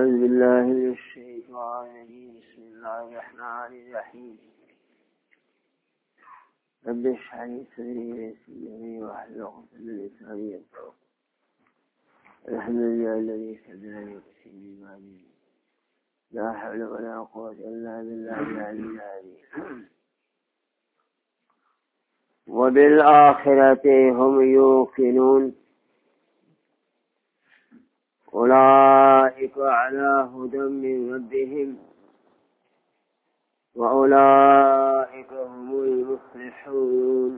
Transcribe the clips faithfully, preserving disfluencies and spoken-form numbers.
أعوذ بالله من الشيطان الرجيم بسم الله الرحمن الرحيم رب اشرح لي صدري ويسر لي أمري واحلل عقدة من لساني يفقهوا الحمد لله الذي هداني وكفاني بما به لا حول ولا قوة إلا بالله العلي العظيم وبالآخرة هم يوقنون أولئك على هدى من ربهم وأولئك هم المفلحون.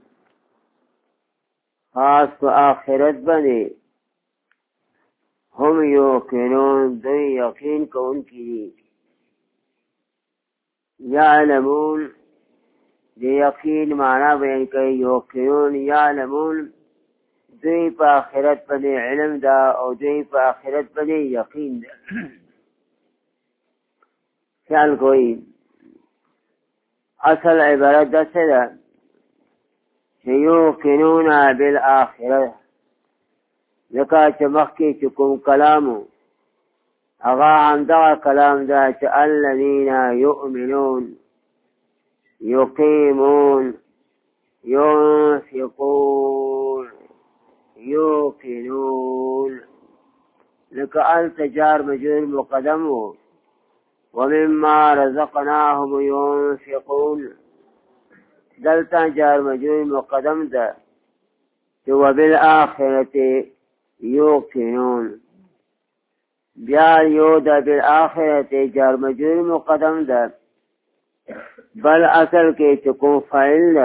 خاص آخرت بني هم يوقنون دن يقين کون کی يعلمون دی یقین معنی بیان کئی یوقنون یعلمون دوی پا آخرت بنی علم دا او دوی پا آخرت بنی یقین دا. خیال کوئی اصل عبارت دا سے دا یوقنون بالآخرت لکا چمخ کی چکم کلامو اغا هم دا کلام دا چا الذین یؤمنون يقيمون ينفقون يوقنون لك أنت جار مجرور مقدم ومما رزقناهم ينفقون دلتا جار مجرور مقدم ده وبالآخرة يوقنون بيال يودا بالآخرة جار مجرور مقدم ده بل اصل کے چکو فائل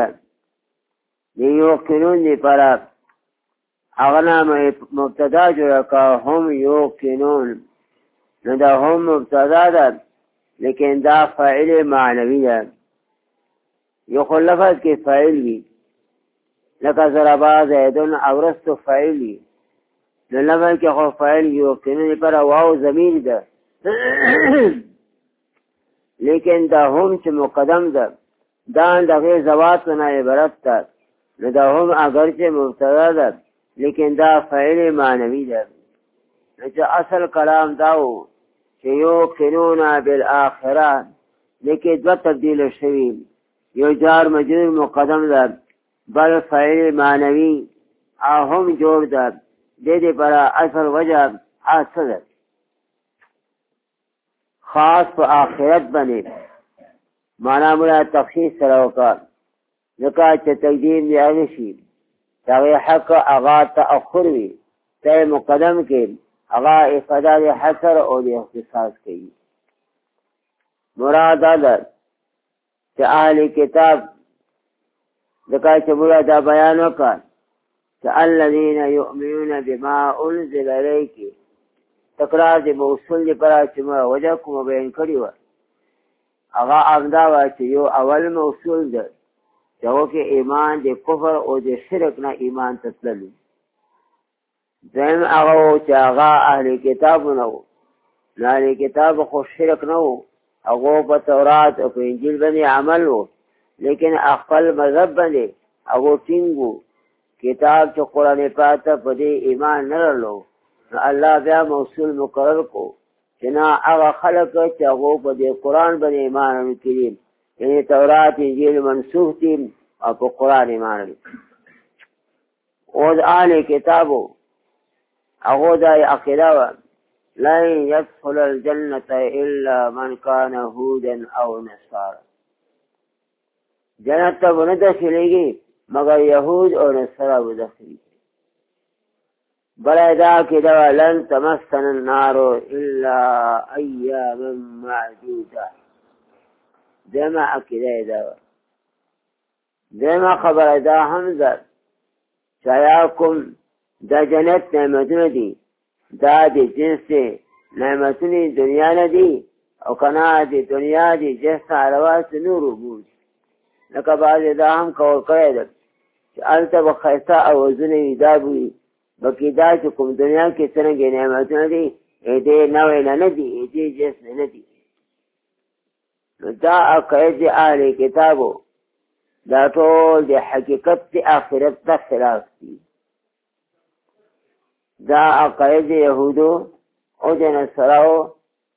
یوقنون دی پرا اغنا مبتدا جو رکا هم یوقنون ندا هم مبتدا دا لیکن دا فائل معنوی دا یو لفظ کے فائل بھی لکا ضربا زیدن اورست فائل بھی لفظ کے خو فائل یوقنون دی پرا واو ضمیر دا لیکن دا هم چې مقدم ده دا دغه زواتونه عبارت ده نو دا هم اگر چې مبتدا ده لیکن دا فعل معنوي ده نو چې اصل کلام داو چې یوقنون بالآخرة لیکن دو تبدیل شوي یو جار مجرور مقدم ده بل فعل معنوي هم جوړ ده دې دې پر اصل وجه اصل ده خاص په آخرت باندې معنا مولا تخصیص سره وکړه ځکه چې تقدیم دی هغه شي دا حق اغا تاخر وي ته مقدم کې اغا افاده حصر او د اختصاص کوي. مراد ده چې اهل کتاب ځکه چې مولا دا بیان وکړه چې الذين يؤمنون بما انزل اليك تکرار دی موصول دی پرا چې ما وجه کوم بیان کړی و هغه امدا وا چې یو اول موصول ده چې هغه کې ایمان دی کفر او دی شرک نه ایمان تسلل زم هغه چې هغه اهل کتاب نو اهل کتاب خو شرک نو هغه په تورات او په انجیل باندې عمل وو لیکن خپل مذهب باندې هغه ټینګو کتاب چې قرآن پاک په دې ایمان نه لرلو الله بیا موصول مقرر کو چې نه هغه خلق چې هغه په دې قرآن باندې ایمان کړي یعنی تورات انجیل منسوخ دي او په قرآن ایمان لري او د اهل کتابو هغه د عقیده لا يدخل الجنة الا من كان هودا او نصارى جنت ته نه داخليږي مگر يهود او نصارى به داخلي بل دا کدا لن تمسن النار الا اياما معدوده دما اکدا دا دما خبر دا حمزه شایاکم دا جنت نعمتونه دي دا د جنس نعمتونه دنیا نه دي او کنا د دنیا دي جنس علاوه نور وجود لکه بعض دا هم کول کړی ده چې الته بخیسه او زنه دا بوي بکی دا چې کوم دنیا کې څنګه نعمتونه دي دې نوې نه دي دې جس نه دي نو دا عقاید اهل کتابو دا ټول د حقیقت آخرت ته خلاف دي دا عقاید یهودو او د نصاراو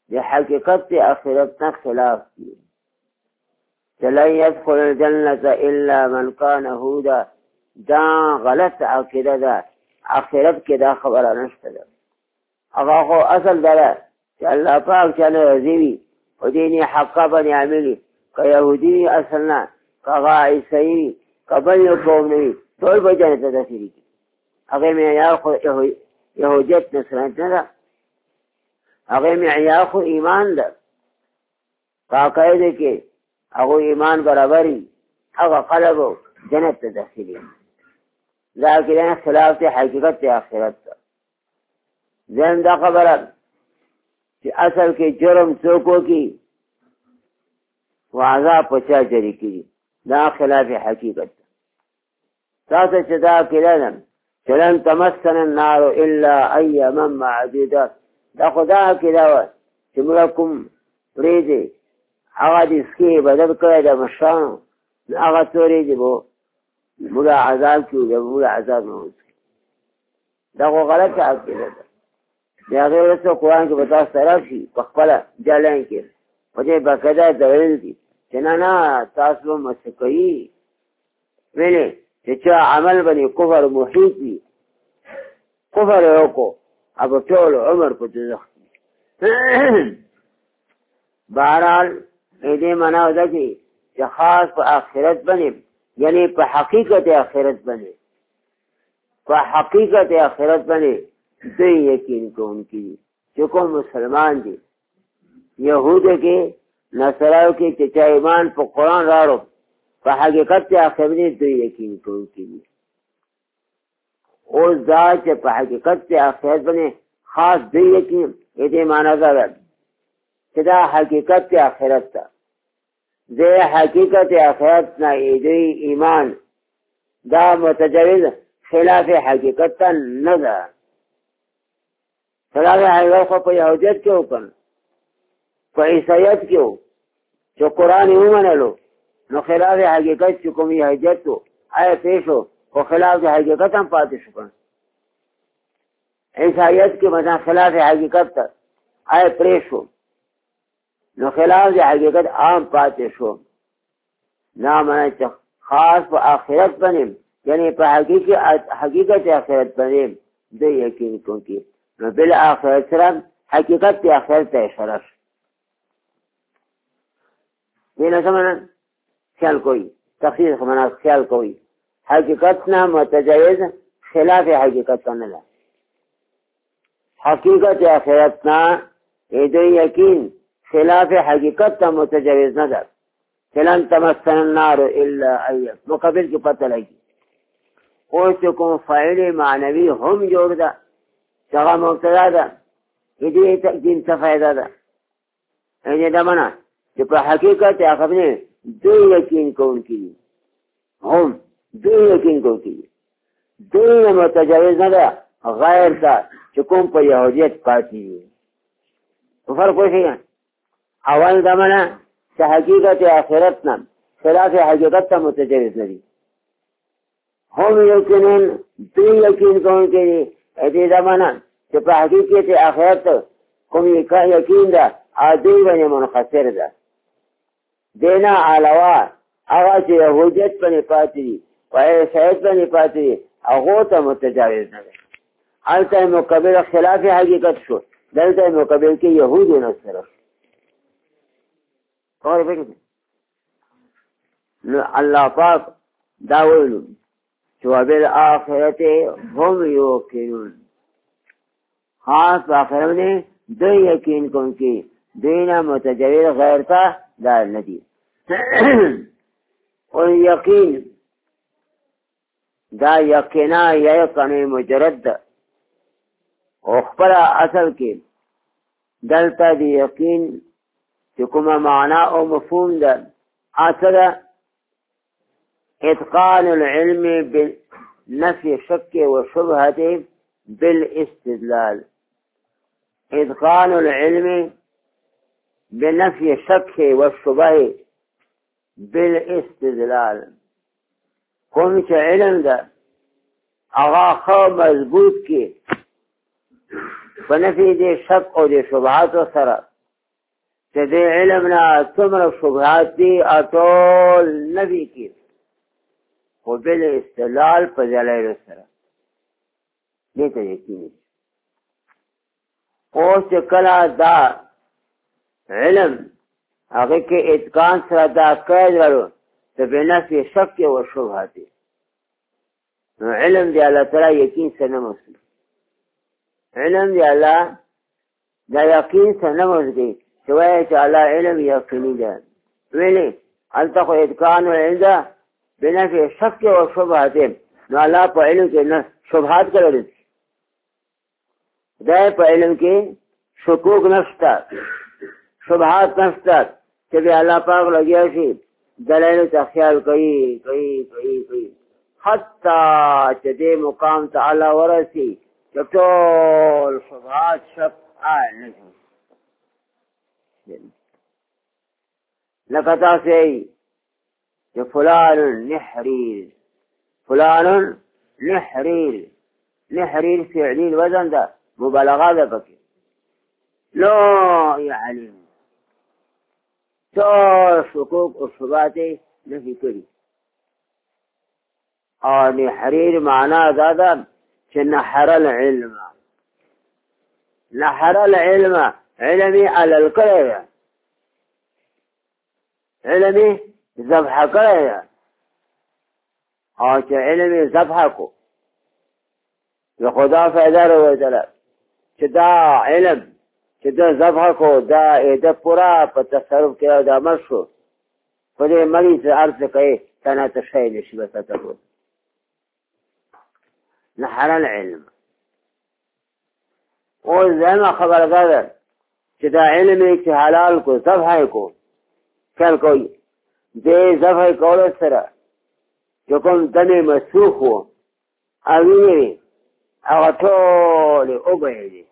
د حقیقت آخرت نه خلاف دي. لن يدخل الجنة إلا من كان هودا، دا غلط عقیده ده. آخرت کې دا خبره نشته ده. هغه خو اصل ده چې الله پاک چانه راضي وي او دیني حقه باندې عاملي، که یهودي اصل نه، که هغه عیسوي وي، که بل یو قوم نه وي، ټول به جنت ته داخلي کړي. هغې معیار خو یهودیت نصرانیت نه ده، هغې معیار خو ایمان ده. په عقایدو کې هغه ایمان برابري، هغه قلب جنت ته داخلي. دا عقیده خلاف دی حقیقت دی آخرت ته. ځین دا خبره چې اصل کې جرم څوک وکړي و عذاب په چا جري کړي، دا خلاف حقیقت ده. تاسو چې دا عقیده ده چې لن تمسنا النار الا ایاما معدودات، دا خو دا عقیده وه چې موږ کوم ورېځې هغه د سکې بدل کړی د مشرانو، هغه څو ورېځې به موږ عذاب کړو، د موږ عذاب نه وڅکي. دا خو غلطه عقیده ده. د هغې وروسته قرآن کې به تاسو ته راشي په خپله جلین کې په دې باقاعده دلیل دي چې نه نه تاسو به مسح کوي. ویلې چې چا عمل باندې کفر محیط وي، کفر یې وکړو، هغه ټول عمر په دوزخ کې. بهرحال دې معنا ده چې خاص په آخرت باندې، یعنی په حقیقت آخرت باندې، په حقیقت آخرت باندې دوی یقین کوونکي دي چې کوم مسلمان دي. یهودو کې نصراو کې چې چا ایمان په قرآن راوړو، په حقیقت آخرت باندې دوی یقین کوونکي دي. اوس دا چې په حقیقت آخرت باندې خاص دوی یقین، دې معنا ده چې دا حقیقت آخرت ده. د حقیقت آخرت نه دوی ایمان دا متجاوز خلاف حقیقت نه ده. خلاف حقیقت خو په یهودیت کې وکړ، په عیسایت کې و چې قرآن یې ومنلو، نو خلاف حقیقت چې کوم یهودیت و آیا پېښ و، خو خلاف د حقیقت هم پاتې شو. کړ عیسایت کې مثلا خلاف حقیقت ته آیا پرې شو، نو خلاف د حقیقت عام پاتې شو. نه منه چې خاص په آخرت باندې، یعنی په حقیقت حقیقت آخرت باندې د یقین کوونکي، نو بل آخرت سره حقیقت د آخرت ته اشاره شو. دې نه سمنه خیال کوي، تخصیص معنا خیال کوي، حقیقت نه متجاوز خلاف حقیقت نه ده. حقیقت آخرت نه د یقین خلاف حقیقت ته متجاوز نه ده. لن تمسنا النار الا ایام، مقابل کې پته لګي. اوس کوم فاعل معنوي هم جوړ ده، هغه مبتدا ده، دې تقدیم څه فائدہ ده؟ دې دا معنا چې په حقیقت هغه باندې دوی یقین کوونکي دي، هم دوی یقین کوونکي دي، دوی متجاوز نه ده غیر ته چې کوم په یهودیت پاتې دي. فرق وشي. اول دا معنا چې حقیقت آخرت نه خلاف حقیقت ته متجاوز نه دي، هم یقینن دوی یقین کوونکي دي. دې دا معنا چې په حقیقت آخرت کوم یقین ده دوی باندې منحصر ده. دینا علاوه هغه چې یهودیت باندې پاتې دي او عیسایت باندې پاتې دي هغو ته متجاوز نه ده. هلته مقابل خلاف حقیقت شو، دلته مقابل کې یهود و نصارا. نو الله پاک دا ویلو چې وبالآخرة هم یوقنون، خاص آخرت باندې دوی یقین کوونکي، دوی نه متجاوز غیر ته دا نه دي. او یقین دا یقینا یقین مجرد ده، او خپل اصل کې دلته دی یقین چې کومه معنا او مفهوم ده، اصل اتقان العلم بالنفي شك وشبهة بالاستدلال. اتقان العلم بنفي شك والشبهة بالاستدلال. کوم چې علم ده هغه خو مضبوط کې په نفي دې شک او دې شبهات سره چې دې علم نه څومره شبهات دي اټول نبی کې خو بل استدلال په دلایل سره دې ته یقین اوس چې کله دا علم هغه کې اتقان سره دا قید ورو ته بنفي شک او شبهات نو علم دی الله تعالی یقین سره نه مسلم علم دی الله دا یقین سره نه مسلم چې وایي چې الله علم یقیني ده ویلي هلته خو اتقان عنده بنفي شک او شبهات نو الله په علم کې نه شبهات کړل دا په علم کې شکوک نشته شبهات نشته چې بیا الله پاک لګیا شي دلایل ته خیال کوي کوي کوي کوي حتی چې دې مقام ته الله ورسي چې ټول شبهات شک آل نه لکه تاسو یې چې فلان نحریر فلان نحریر نحریر فعلی الوزن ده مبالغه ده پکې لا يعلم ټول شکوک او شبهات نفي کړي او نحریر معنا دا ده چې نحر العلم نحر العلم علمي على الكلام علمي ذبح کړی او چې علمي ذبح کو د خدا فایده وروتله چې دا علم چې دا ذبح کو دا اېده پورا په تصرف کې دا مر شو په دې مریض عرض کوي تنه ته شی نشي بس ته نحر العلم او زما خبر ده چې دا علم چې حلال کو ذبح کو خیال کوي دې ذبح کول سره چې کوم دمه مسوخ وو او یې هغه ټول وبهیږي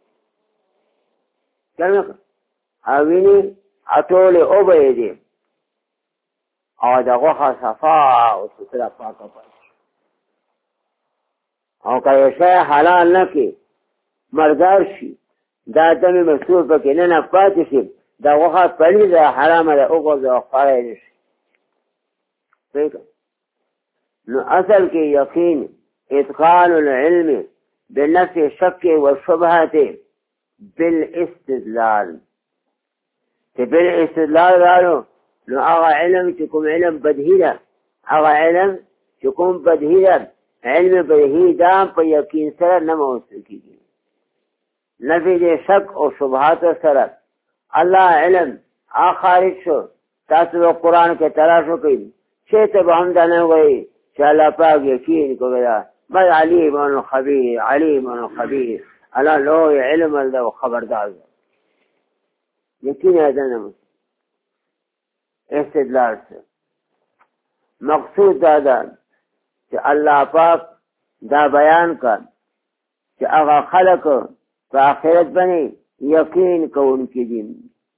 څنګه او ویني ټول وبهیږي او دغه صفا او ستره پاکه پاتې او که شی حلال نه کی مردار شي دا دمه مسوخ پکې نه نه پاتې شي دغه پلي ده حرام ده او غوځه خارج شي نو اصل کې یقین اتقان العلم بنفي الشك والشبهات بالاستدلال چې بالاستدلال رالو نو هغه علم چې کوم علم بدهي ده هغه علم چې کوم بدهي ده علم بدهي ده په یقین سره نه موصول کېږي نفي د شک او شبهات سره الله علم آ خارج شو تاسو قرآن کې تلاش وکړئ چې ته به هم دا نه وایي چې الله پاک یقین کوي بل علیم خبیر علیم خبیر الله لوی علم ده خبردار ده یقین ده نه استدلال سره مقصود دا ده چې الله پاک دا بیان کړ چې هغه خلق په آخرت باندې یقین کوونکي دي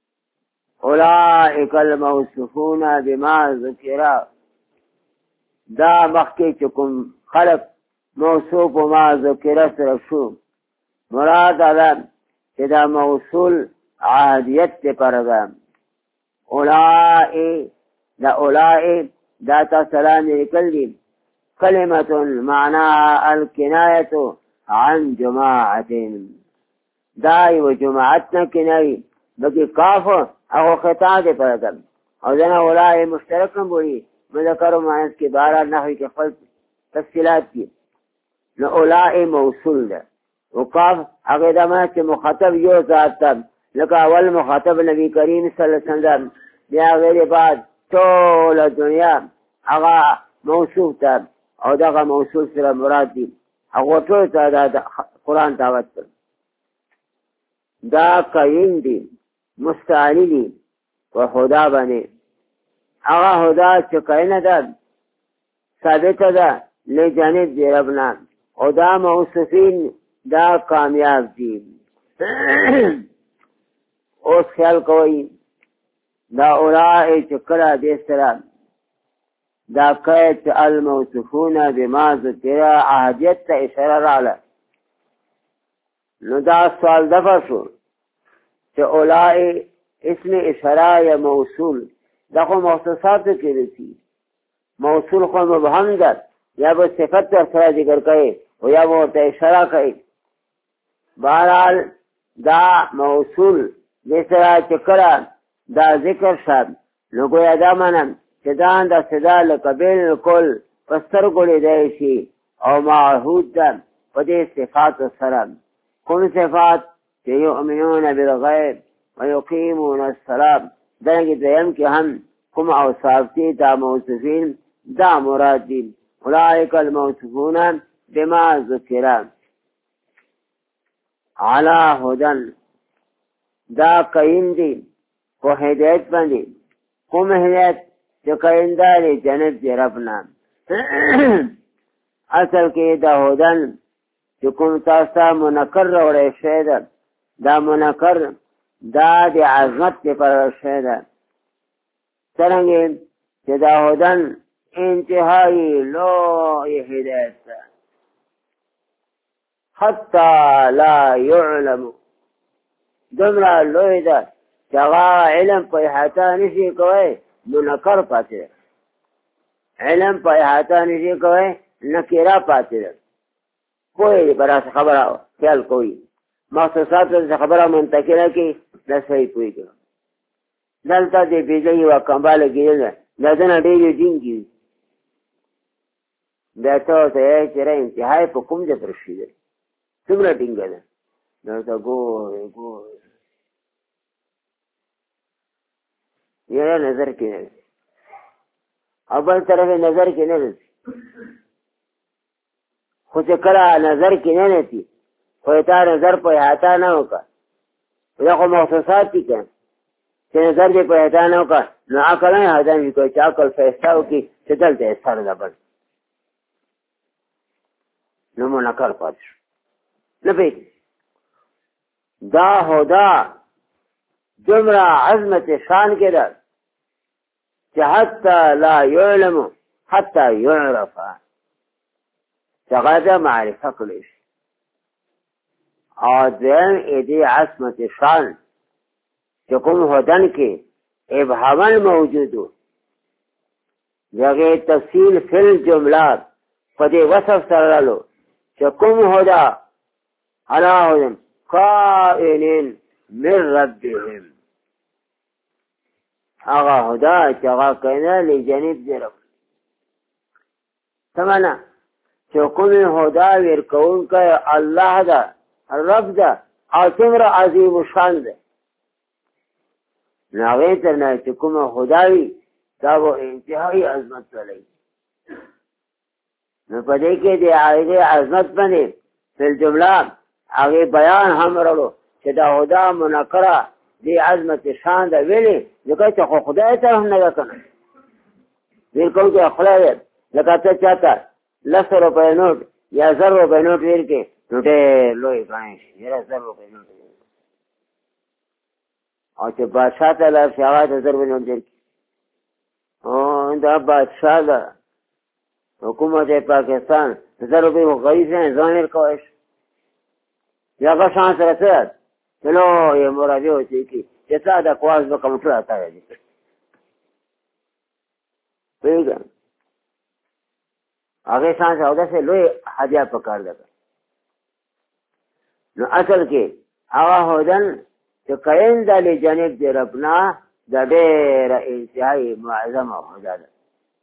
اولئک الموصوفون بما ذکر دا مخکې چې کوم خلق موصوف ما ذکر سره شو مراد ده چې دا موصول عادیت ته پرده اولئک دا اولئک دا تسلام لیکل دي کلمة معناها الکنایة عن جماعت دا یو جماعت نه کنایي بلکې کاف او خطا دې پرده او ځنه اولئک مشترک هم وایي مذکر و مؤنث کې بارہ نحوی کې خپل تفصیلات دي نو اولئک موصول ده او کاف هغه د ما چې مخاطب یو ذات ده لکه اول مخاطب نبی کریم صلی الله علیه وسلم بیا غیر بعد ټول دنیا هغه موصوف ده او دغه موصول سره مراد دي هغه ټول ته د قرآن دعوت ده دا قیم دي مستعلی دي و خدا باندې هغه خدا چې کینه ده ثابت ده لجانب دی ربنا او دا موصوفین دا کامیاب دي اوس خیال کوي دا اولئک چې کله دې سره دا قید الموصوفون بما ذکر عهدیت ته اشاره رااله نو دا سوال دفع شو چې اولئک اسم اشاره یا موصول دا خو مختصاتو کې رسی موصول خو مبهم ده یا به صفت در سره ذکر کوي او یا به ورته اشاره کوي بہرحال دا موصول دې سره چې کله دا ذکر شد نو گویا دا منم چې دا د صدا لکه بالکل په سترګو لیدی شي او معهود ده په دې صفاتو سره کوم صفات چې یؤمنون بالغیب ویقیمون الصلاة دارنګې دویم کې هم کوم اوصاف دي دا موصوفین دا مراد دي اولئک الموصوفون بما ذکر علی هدن دا قیم دي په هدایت باندې کوم هدایت چې قیم داري جنت دی ربنا اصل کې دا هدن چې کوم تاسو منکر وړې شوی ده دا منکر دا د عظمت لپاره شوی ده څرنګه چې دا هدن انتهایی لوی هدایت ده حتی لا یعلم دومره لوی ده چې هغه علم په احاطه نشي کوی منکر پاتې ده علم په احاطه نشي کوی نکره پاتې ده کوئی برا خبره خیال کوئی مخصوصات سے خبره منتقله کی دا صحیح پوئی کرو دلتا دی بیزی و کمبال گیرن دا دن دیگی دین کی بیتا تا یای چرا انتحای پا کم جا پرشیده سمرا دینگا دا دلتا گوه گوه یہ نظر کی نرسی اول طرف نظر کی نرسی خود کلا نظر کی نرسی خویتا نظر پا احاطا نہ ہوکا یا خو مخصوصات تی کن چې نظر دې په احاطا نہ ہوکا نو عقل نه احاطا نشي کوي چې عقل فیصله وکړي چې دلته یې سر ده بل نو منکر پاتې شو نه پوهېږي دا هدا دومره عظمت شان کې ده چې حتی لا یعلم حتی یعرف چې هغه ده معرفه کړی شي اور دویم ایدی عصمت شان چې کوم هدن کې ابهامن موجودو جگه تفصیل فی الجملات په دې وصف سره لالو چې کوم هدا علی هدن قائلین من ربهم هغه هدا چې هغه کینه لجانب دی رب سمانا چې کوم هدا ورکون کوي الله دا رب ده او څومره عظیم شان ده نو هغې ته نه چې کومه خدا وي دا به انتهایي عظمت ولري نو په دې کې د هغې عظمت باندې فی الجمله هغې بیان هم راوړو چې دا خدا منکره دې عظمت شان ده ویلې ځکه چې خو خدای ته هم نه ده که نه ویل کوم چې خدای لکه ته چاته لس روپۍ نوټ یا زر روپۍ نوټ ویل کې نو ډېر لوی ګڼی شي یاره زر روپۍ نوټ او چې بادشاه ته لاړ شي هغه ته زر روپۍ نوټ درکړي دا بادشاه ده حکومت پاکستان زر روپۍ خو غریب دی ځان یې کوی شي یا هغه شان سره څه ده چې لویې مرادې وچې کړي چې تا د کواز به کمپیوټر اته دی پوهېږم هغې شان سره اوداسې لوی هدیه پکار ده نو اصل کې هغه هدن چې قیم ده لجانب د ربنا د ډېره انتهایي معظمه هدا ده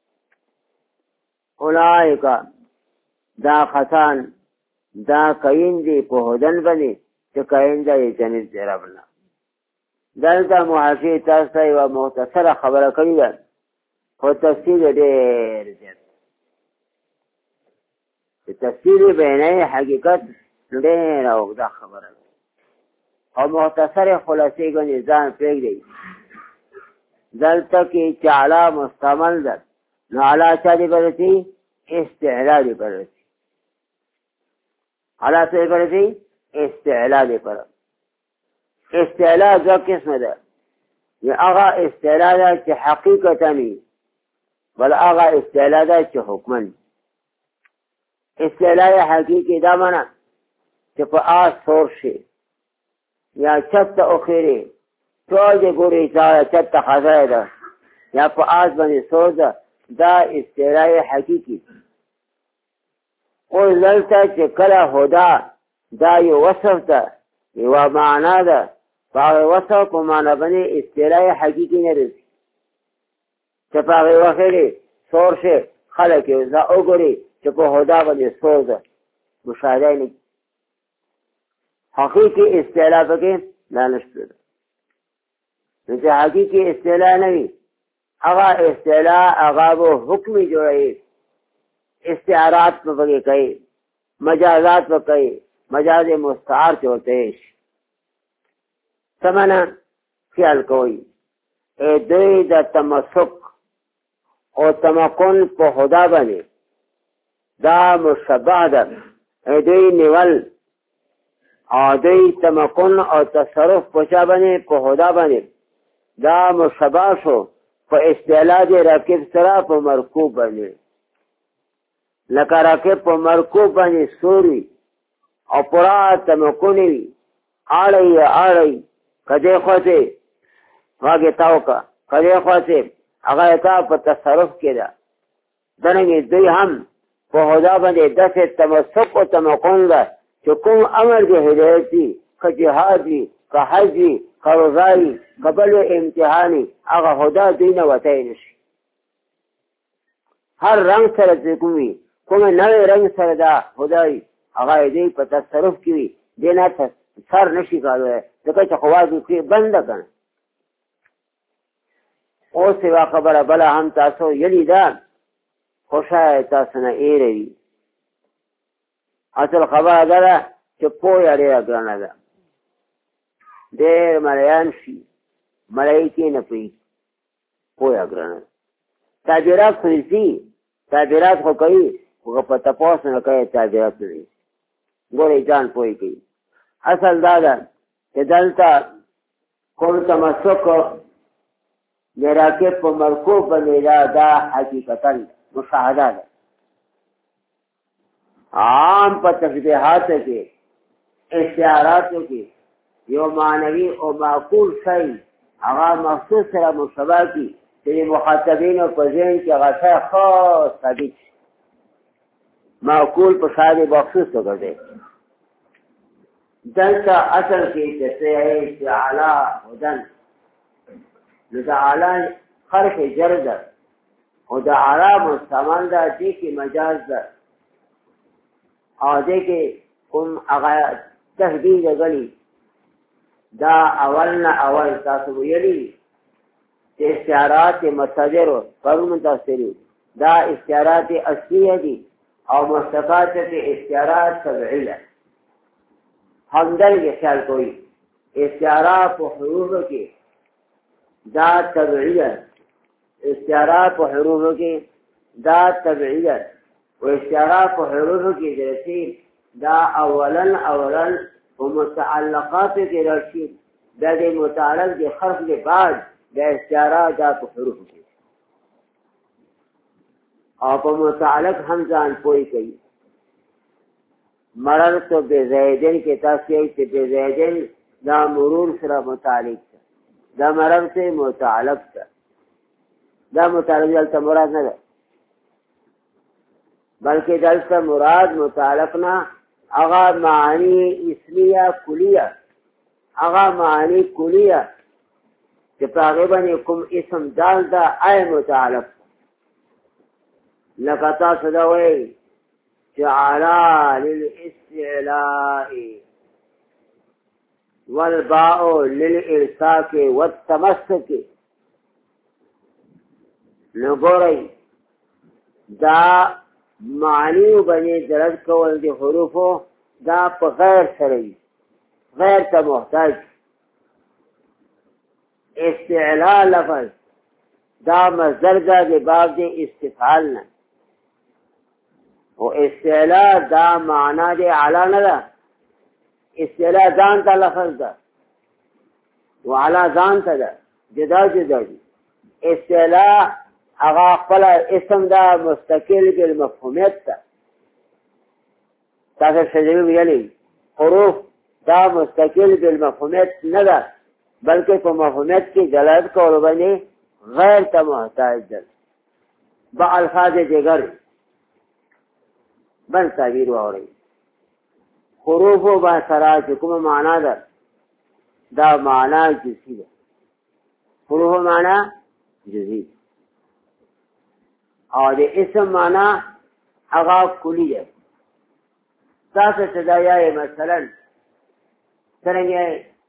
اولئک دا خسان دا قیم دي په هدن باندې چې قیم ده لجانب د ربنا دلته محافظ تاسو ته یوه مختصره خبره کړې ده خو تفصیل ډېر زیات چې تفصیل بیانوي حقیقت ډېره اوږده خبره ده او مختصر خلاصې ګڼې ځان پرېږدئ دلته کې چې علا مستعمل ده نو علا چا دې پر رسي استعلا دې پر رسي علا څه دې پر رسي استعلا دې پر استعلا دوه قسمه ده یا هغه استعلا ده چې حقیقتا وي بل هغه استعلا ده چې حکما استعلا حقیقي دا معنا چې په آس سور شي یا چت اخیری ټول دې ګوري چې چته خزای ده یا په آس باندې سور ده دا استعلای حقیقي. او دلته چې کله هدا دا یو وصف ده یوه معنا ده په هغې وصف په معنا باندې استعلای حقیقي نه رسي چې په هغې وخت کې سور شي خلک یې دا وګوري چې په هدا باندې سور ده مشاهده نه حقیقي استعلا پکې دا نشته ده. نو چې حقیقي استعلا نه وي هغه استعلا هغه به حکمي جوړوي استعارات په پکې کوي مجازات په کوي مجاز مستعار چې ورته شي سمنه خیال کوي دوی د تمسک او تمکن په خدا باندې دا مشبه ده دوی نیول او دوی تمکن او تصرف په چا باندې په خدا باندې دا مشبه شو په استعلا د راکب سره په مرکوب باندې لکه راکب په مرکوب باندې سوري او پورا تمکن وي اړی اړی کدی خوته واګه تاو کا کدی خوته هغه تا په تصرف کې ده دنګې دوی هم په خدا باندې داسې تمسک او تمکن ده چې کوم امر د هدایتي که جهاد وي که حج وي که روزه وي که بل امتحان وي هغه خدا دوی نه وتی نشي. هر رنګ سره چې کوم وي کوم نوی رنګ سره دا خدا وي هغه دوی په تصرف کې وي دې نه سر نشي کولی ځکه چې خواز کې بنده کنه. اوس یوه خبره بله هم تاسو یلي ده خو شاید تاسو نه ایره وي. اصل خبره دا ده چې پوهه ډېره ګرانه ده. ډېر مریان شي مړی کې نه پوهېږي پوهه ګرانه ده. تعبیرات خو ځي تعبیرات خو کوي خو په تپوس نه کوي تعبیرات نه دي ګورئ ځان پوهې کوي. اصل دا ده چې دلته کوم تمسک د راکب په مرکوب باندې دا دا حقیقتا مشاهده ده. عام په تشبیهاتو کې استعاراتو کې یو معنوي او معقول شی هغه مخصوص سره مشابه کی چې مخاطبینو په ذهن کې هغه شی خاص ثابت شي معقول په شاید مخصوص وګرځي. دلته اصل کې چې څه چې اعلی هدن نو د اعلی خرف جر ده او د اعلی مستعمل ده دې کې مجاز ده او دې کې کوم هغه تهدید غني دا اول نه اول تاسو ویلي چې استعارات مصدر پرون تاسو دا استعارات اصليه دي او مستقات استعارات تبعیه همدل کې خیال کوي استعارات په حروف کې دا تبعیه استعارات په حروف کې دا تبعیه و استعارات په حروف کې درسي دا اولن اولن و متعلقات کې راشي دا د متعلق د خرف له بعد د استعارات دا په حروف کې او په متعلق هم ځان پوي کوي. مررت بزیدن کې تاسو یې چې بزیدن دا مرور سره متعلق ده دا مررت متعلق ده دا متعلق دلته مراد نه ده بلکې دلته مراد متعلق نه هغه معنی اسمیه کلیه هغه معنی کلیه چې په هغې باندې کوم اسم دال ده ای متعلق لکه تاسو دا وایي چې علا للاستعلاء والباء للارساک والتمسک نو ګورئ دا معنی باندې درج کول د حروفو دا په غیر سره وي غیر ته محتاج. استعلاء لفظ دا مصدر ده د باب د استفعال نه او استعلاء دا معنا د علا نه ده استعلاء ځان ته لفظ ده و علا ځان ته ده جدا جدا دي. استعلاء هغه خپل اسم دا مستقل بالمفهومیت ده تاسو شجوی ویلی حروف دا مستقل بالمفهومیت نه ده بلکې په مفهومیت کې دلالت کولو باندې غیر ته محتاج ده با الفاظ دیگر بل تعبیر واورئ حروف و با سره چې کومه معنا ده دا معنا جزئی ده حروف معنا جزئی او د اسم معنا هغه کلی ده تاسو ته دا یې مثلا څنګه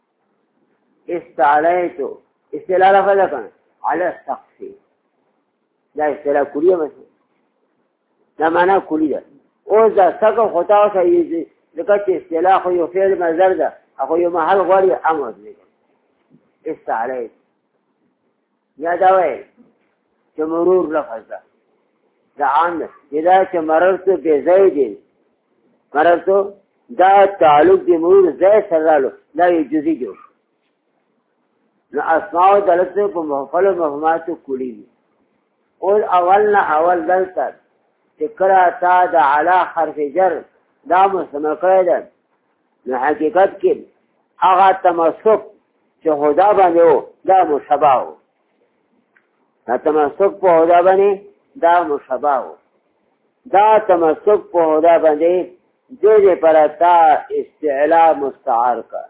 استعلیتو استعلا لفظ کنه علی السقف دا استعلا کلیه مثلا دا معنا کلی ده او دا څنګه خطا شي لکه چې استعلا خو یو فعل مصدر ده هغه یو محل غواړي امر دی استعلیت یا دا وایي چې مرور لفظ ده دا عام ده دا چې مررت بزید مررت دا تعلق دی مرور زید سره دا یو جزئی جو نو اسماء دلته په مفعول مفهومات کلی دي او اول نه اول دلته چې کړه تا د علا حرف جر دا مسمى کړی ده نو حقیقت کې هغه تمسک چې هدا باندې و دا مشابه و دا تمسک په هدا باندې دا مشابه و دا تمسک په هدا باندې دې پر تا استعلا مستعار کا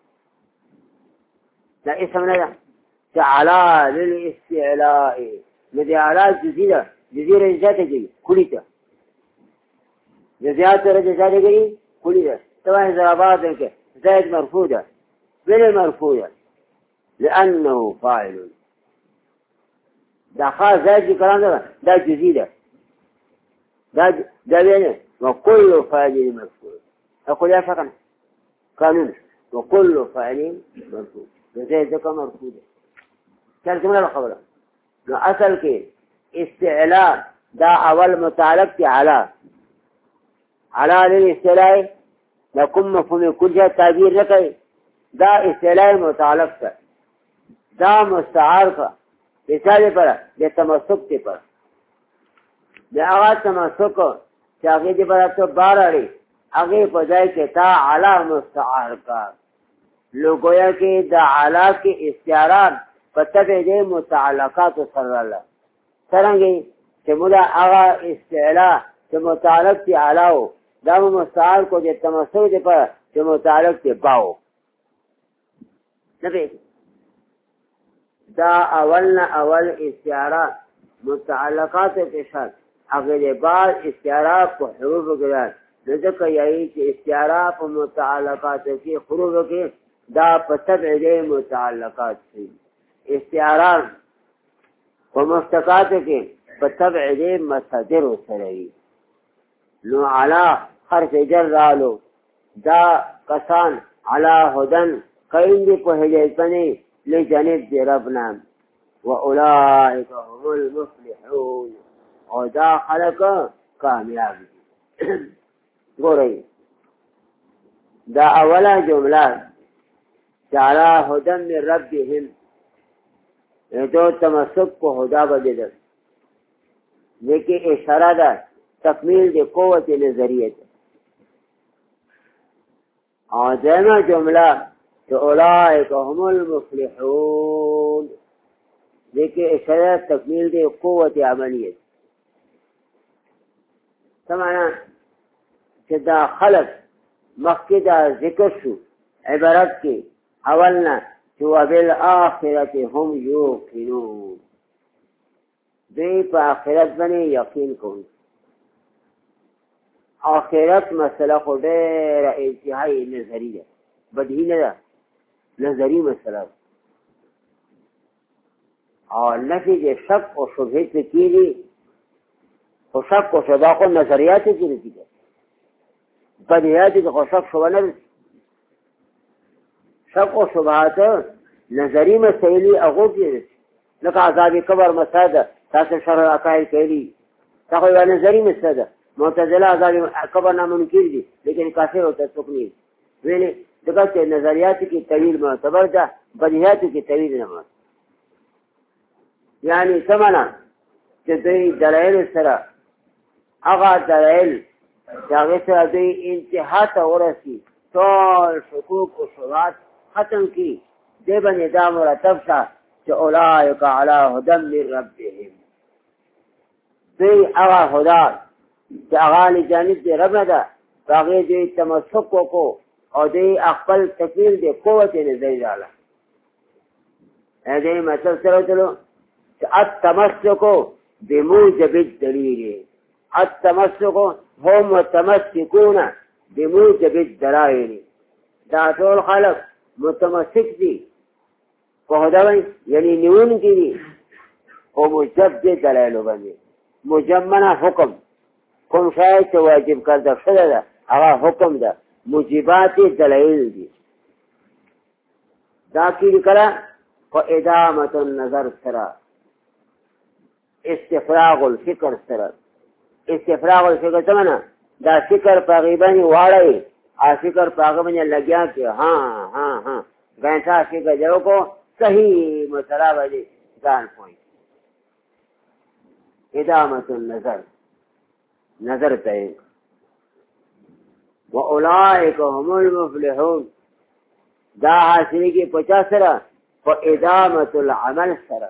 دا اسم نه ده چې علا للاستعلاء نه دی علا جزئی ده جزئی رجاته کوي کلی ته جزئیات رجاته کوي کلی ده طبعا ضربات ده زائد مرفوع ده غير مرفوع لانه فاعل دا خاص زائد کلام ده دا جزئی ده دا دا وینه وكل فاعل مرفوع اقول يا فقط قانون وكل فاعل مرفوع زائد ذکر مرفوع ده چل کومه خبره نو اصل کې استعلاء دا اول متعلق دی علا علا للاستعلاء لكم مفهوم کل جا تعبیر نه کوي دا استعلاء متعلق ده دا مستعار کا مثال پر د تمسک ته پر دا هغه تمسک چې هغه دې پر ته بار اړي هغه په ځای کې تا علا مستعار کا لوګویا کې د علا کې استعارات پتہ دې متعلقات سره الله څنګه چې مولا هغه استعلاء چې متعلق دی علاو دا مستعار کو دې تمسک دې پر چې متعلق دی باو نبی دا اولنا اول استعاره متعلقات په شان هغه دې بعد استعاره په حروف ګرځي ځکه یایي چې استعاره په متعلقات کې حروف کې دا په تبع دې متعلقات دي استعارات و مستقات کې په تبع دې مصادر سره وي نو علا حرف جر رالو دا کسان علا هدن قیم دی په هدایتنی لجانب دی ربنا واولئک هم المفلحون او دا خلق کامیاب ګورئ دا اوله جمله علا هدن من ربهم دو تمسک کو خدا بدل لیکن اشارہ دا تکمیل دی قوت نظریت اور دینا جملہ تو اولئک هم المفلحون لیکن اشارہ تکمیل دی قوت عملیت سمعنا کہ دا خلق مخی دا ذکر شو عبارت کی اولنا تو بالآخرت هم یوقنون دوی پا آخرت بنی یقین کن آخرت مسئلہ خود دیر انتہائی نظری ہے بدہی ندا نظری مسئلہ اور نفی جے شک و شبہت کی دی خو شک و شبہ کو نظریات کی رسی ہے بدہیاتی کہ خو شک شبہ نرسی شک و شبہات نظری مسئلی اغو کی رسی لکه عذاب قبر مساده تاسو شرع عقاید کړي تاسو یو نظری مساده معتزله عذاب قبر نه منکر دي لیکن کافر او تسقنی ویلي دغه چې نظریات کې طویل معتبر ده بدیهات کې طویل نه معتبر یعنی سمانا چې دوی دلایل سره هغه دلایل چې هغه سره دوی انتها ته ورسي ټول شکوک او شبهات ختم کی دې باندې دا مرتب شه چې اولئک علی هدى من ربهم، دوی هغه هدا چې هغه له جانب دې رب نه ده، هغې دوی تمسک وکړو او دوی خپل تکمیل دې قوت نظري راله. دې مطلب سره وتلو چې التمسک بموجب الدلیل، التمسک هم متمسکون بموجب الدلائل، دا ټول خلق متمسک دي په هدا باندې، یعنی نیون کې دي او موجب دي دلایل باندې. موجب معنا حکم، کوم شی چې واجب کړه شوی ده هغه حکم ده، موجبات دلایل دي. دا کې کړه او ادامه النظر سره استفراغ الفکر سره. استفراغ الفکر څه معنا؟ دا فکر په غیبانی واړی ا فکر په هغه باندې لګیا کې ها ها ها غنټه فکر جوړ کو صحیح مسله باندې ځان پوي. ادامه النظر نظر ته واولئک هم المفلحون، دا حاصل کی پچاس سره په ادامه العمل سره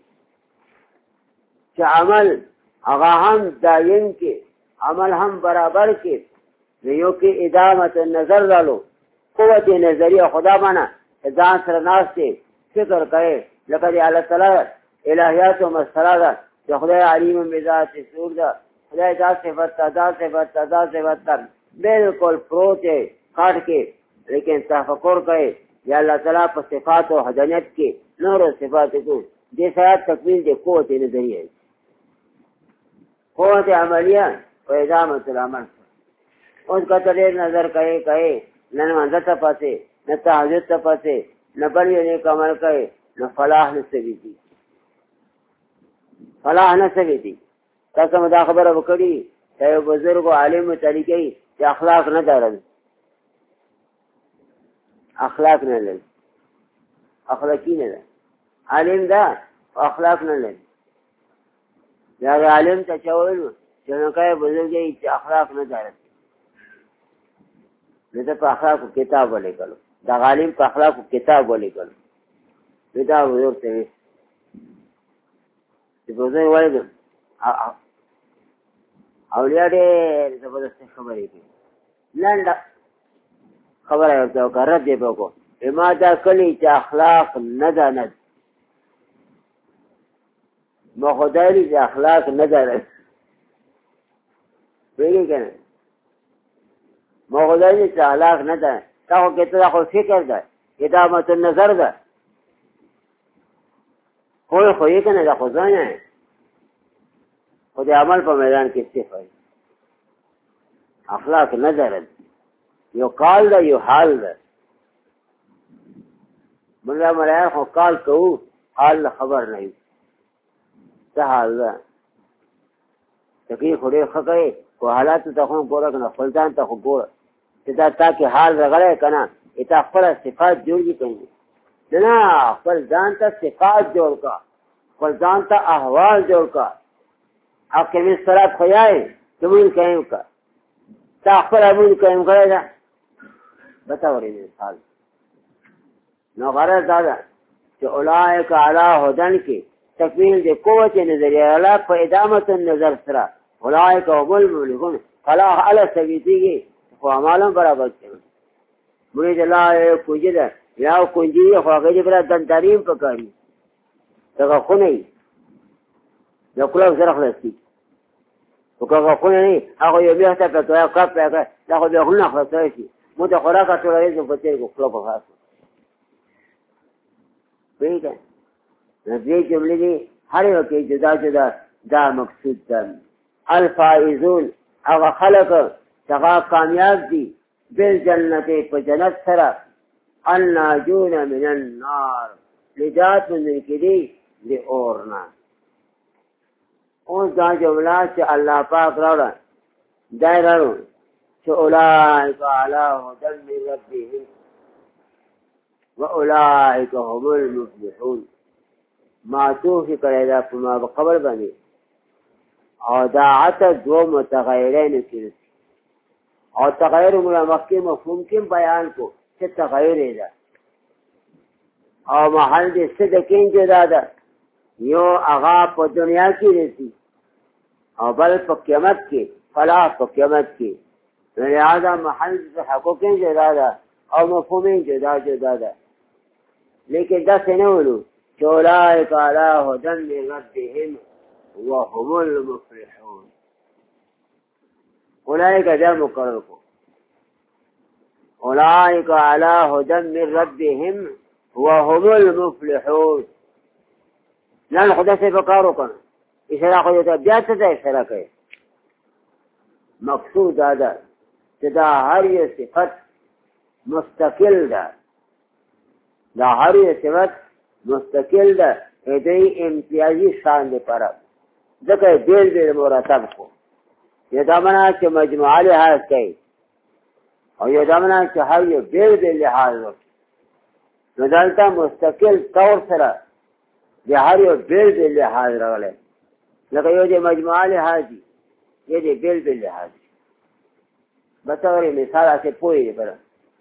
چې عمل هغه هم دایم کې عمل هم برابر کې یو کې ادامه النظر رالو قوت نظریه خدا معنا ځان سره ناشته فکر کوي لکه دی الله تعالی الہیات او مسله ده چې خدای علیم بذات صدور ده، خدای دا صفت دا صفت دا صفت بالکل پروت ہے کاٹ کے، لیکن تفکر کرے یا اللہ تعالیٰ پر صفات و حدانیت کے نور و صفات کو جیسا تکمیل دے قوت نظریہ قوت عملیہ و ادامت العمل. اس کا تدیر نظر کرے کہے نہ نمازہ تپاسے نہ تحجد تپاسے نہ بڑی نیک عمل کرے نہ فلاح نصبی تھی فلاح نصبی تھی تاکہ مدا خبر وکڑی چاہے بزرگ و عالم طریقے کہ اخلاق نہ دارن اخلاق نہ لے اخلاقی نہ لے عالم دا اخلاق نہ لے یا عالم تا چاول چنو کہ بزرگ کہ اخلاق نہ دارن نہ تو اخلاق کو کتاب بولے کرو دا عالم پر اخلاق کو کتاب بولے کرو کتاب بزرگ سے بزرگ والے اولیاء ډېر زبردست خبرې کوي. لنډه خبره یې ورته وکړه رد یې پرې وکړو ما دا کلي چې اخلاق نه داند ما خدای چې اخلاق نه داند پوهېږې که نه ما خدای چې اخلاق نه داند تا خو کې ته دا خو فکر ده ادامت النظر ده خو خو یې که نه دا خو ځان یې خود عمل په میدان کې استفای اخلاق نه درد یو قال ده یو حال ده موږ ملایان خو قال کوو حال خبر نه وي څه حال ده تکي خو ډېر ښه کوي خو حالاتو ته خو ګوره که نه خپل ځان ته خو ګوره چې دا تا کې حال رغلی که نه تا خپله صفات جوړ دي که نه نه خپل ځان ته صفات جوړ کا خپل ځان ته احوال جوړ کا آپ کے میں صلاة خیائے تمہیں قائم کا تاخر ابون قائم کرے گا بتاؤ رہی مثال نو غرض دادا کہ اولئک علی ہدن کی تکمیل دے قوت نظریہ اللہ کو ادامت النظر سرا اولئک هم المفلحون فلاح علی ثبیتی کی فعمالم برابر کریں مرید اللہ کنجی دا یا کنجی خواقی برا دنداریم پکاری تکا خونی یا کلاف سر خلصی وکړه خو نه هغه یو بیا ته په یو کپ راغی دا خو به خلنه خلاصای شي مو ته خوراکه ټولې زو په تیر کو خپل په خاص پیګه د دې جملې دي هر یو کې جدا جدا دا مقصود ده الفائزون هغه خلق هغه کامیاب دي بل جنت په جنت سره الناجون من النار نجات من کړي له اورنا اوس دا جمله چې الله پاک راوړه دا راوړو چې اولئک علی هدى من ربهم واولئک هم المفلحون معطوف کړی دا په ما قبل باندې او دا عطف دو متغیرین کې او تغیر موږ مخکې مفهوم کې بیان کو چې تغیر دی او محل د صدقین جدا ده یو هغه په دنیا کې رسی او بل په قیامت کې فلاح په قیامت کې لہذا محل د حقوقین جدا ده او مفهومین جدا جدا ده لیکن داسې نه ولو چې اولئک علی هدی من ربهم وهم المفلحون اولئک دا مقرر کو اولئک علی هدی من ربهم وهم المفلحون لن خدا سے بکارو کنا اشارہ خدا تا بیات تا اشارہ کئے مقصود دادا کہ دا ہر یہ صفت مستقل دا دا ہر یہ صفت مستقل دا ادئی امتیازی شان دے پرا دکھے بیل بیل مراتب کو یہ دامنا کہ مجموعہ لحاظ کئی اور یہ دامنا کہ ہر یہ بیل بیل لحاظ ہو ندالتا مستقل طور سرا دی هر یو بیل بیل لحاظ راغلی لکه یو دی مجموعه لحاظ دی یو دی بیل بیل لحاظ دی بطور مثال اسے پوئی دی برا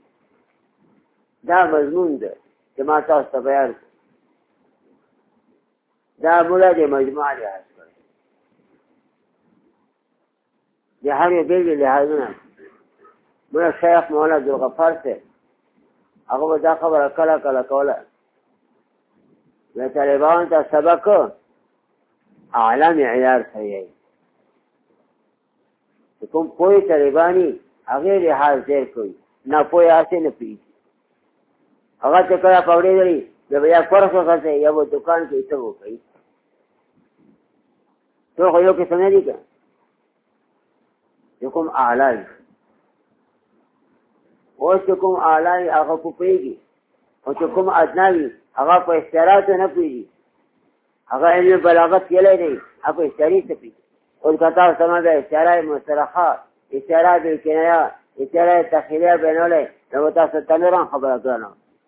دا مضمون ده چې ما تاسو ته بیان دا مولا دی مجموعه لحاظ کړی دی هر یو بیل بیل لحاظونه مولا شیخ مولانا عبدالغفار سے هغه دا خبره کله کله کوله یا طالبان تا سبق اعلی معیار صحیح کوم کوئی طالبانی هغه لحاظ ډیر کوي نه پوی آسه نه پی هغه ته کله پوړې لري د بیا کورس وکړي یا و دکان کې څه وکړي ته خو یو کې څنګه دي که کوم اعلی او چې کوم اعلی هغه کو پیږي او چې کوم ادناوي هغه په اشتراط نه پیږي هغه علم بلاغت کېلای دی هغه په اشتراط څه پیږي او کتا سم ده اشاره مصطلحه اشاره بالکنایه اشاره تخیلیه بینوله نو تاسو تنوران خبره کړنه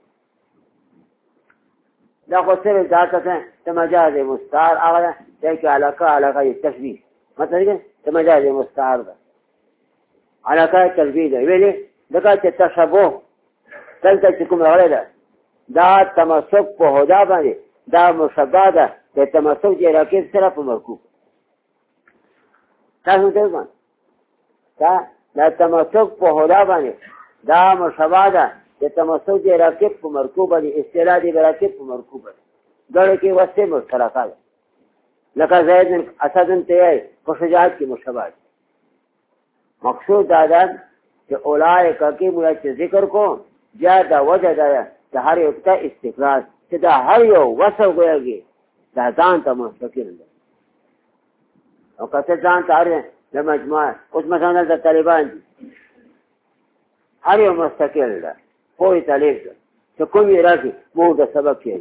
دا خو سره ذات ته مجاز مستعار هغه ده چې علاقه علاقه تشبیه مطلب ته مجاز مستعار ده علاقه تشبیه ده ویلې دغه چې تشابه دلته چې کوم راغلی ده دا تمسک په هدا باندې دا مشبه ده د تمسک چې راکب سره په مرکوب تاسو ته وایي دا دا تمسک په هدا باندې دا مشبه ده د تمسک چې راکب په مرکوب باندې اصطلاح دی راکب په مرکوب باندې ګړې کې وسته مشترکه ده لکه زید اسد ته په شجاعت کې مشبه ده مقصود دا ده چې اولئک کې موږ چې ذکر کو جا دا وجه ده د هر یو ته استقرار چې دا هر یو وسو کوي دا ځان ته مستقل ده او کته ځان ته هر د مجموعه اوس مثلا د طالبان دي هر یو مستقل ده پوی طالب ده چې کوم یې راځي مو د سبق کې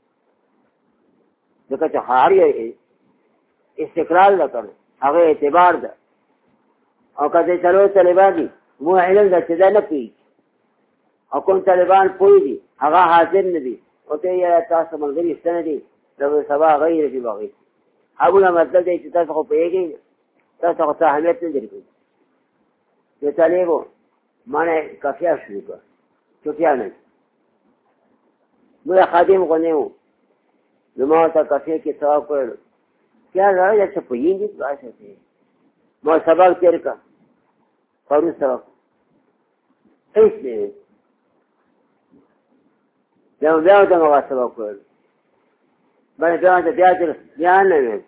ځکه چې هر یو استقرار ده کنه هغه اعتبار ده او کته چلو طالبان دي مو علم ده چې دا نه پی او کوم طالبان پوی دي هغه حاضر نه دي او ته یې تاسو ملګری ستنه دي د سبا غیر دی باغی هغه مطلب دی چې تاسو خو پیږئ تاسو خو اهمیت نه درکوي چې طالبو مانه کافیا شروع کړ چوکیا نه موږ خادم غنیو نو ما ته کافیا کې ثواب کړو کیا راځي چې په یین دي راځي مو سبق تیر کا پرو سبق هیڅ نه بیا بیا ته موږ سبق کړو باندې بیا ته بیا تر بیا نه وي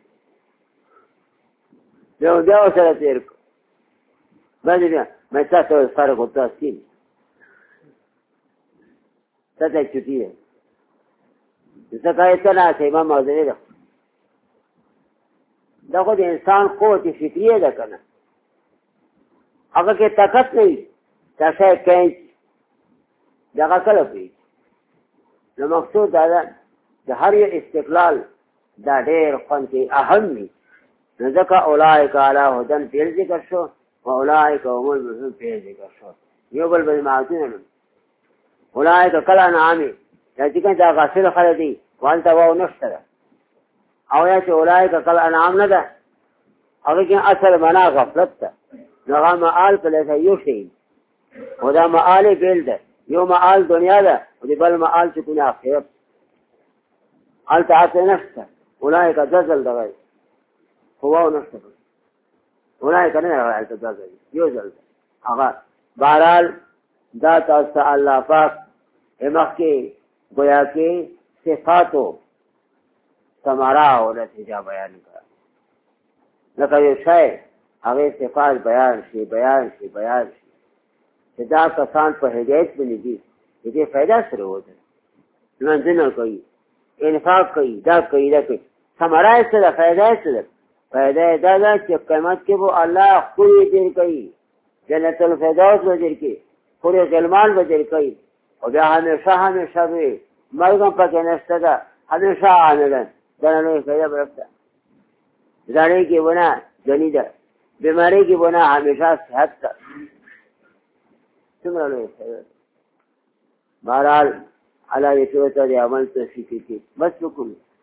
بیا بیا سره تیر کو باندې بیا مې تاسو سره کوته سین ته چټي ده ځکه ته نه چې ما موضوع ده دا خو د انسان قوت فکریه ده کنه هغه کې طاقت نه وي تاسو کین دا کله پی نو مقصود دا ده د هر یو استقلال دا ډېر خوندي اهم وي ځکه اولئک علی هدن پیل ذکر شو او اولئک هم المفلحون پیل ذکر شو یو بل بل معتون اولئک کله نعامي چې دا غافل خلک دي وانت واو نشته او یا چې اولئک کله انعام نه ده هغه کې اصل معنا غفلت ده هغه معال په لږه یو شی او دا معال بیل ده یو معال دنیا ده او بل معال چې کنه آخرت التعاطي نفسه أولئك دزل دغير هو نفسه أولئك نرى دزل يوزل أغا بہرحال دا تاستا اللہ پاک امخ کے گویا کے صفاتو تمہارا اور نتیجہ بیان کرا لکہ یہ شای اگر صفات بیان شی بیان شی بیان شی کہ دا کسان پر ہدایت بنی دی یہ فائدہ سر ہوتا ہے منزنہ کوئی انفاق کوئی دا کوئی دا کوئی تمہارا اس طرح فائدہ اس طرح فائدہ دا دا کہ قیمت کے وہ اللہ خوری دیر کوئی جنت الفردوس وزیر کی پورے ظلمان وزیر کی اور بیا ہمیشہ ہمیشہ بھی مرگم پکے نشتا دا ہمیشہ آمدن دنالوی فیدہ برکتا زانے کی بنا جنی دا بیماری کی بنا ہمیشہ صحت تا سمرالوی فیدہ بہرحال اللہ یہ توتا دے عمل توفیقی کی بس بکل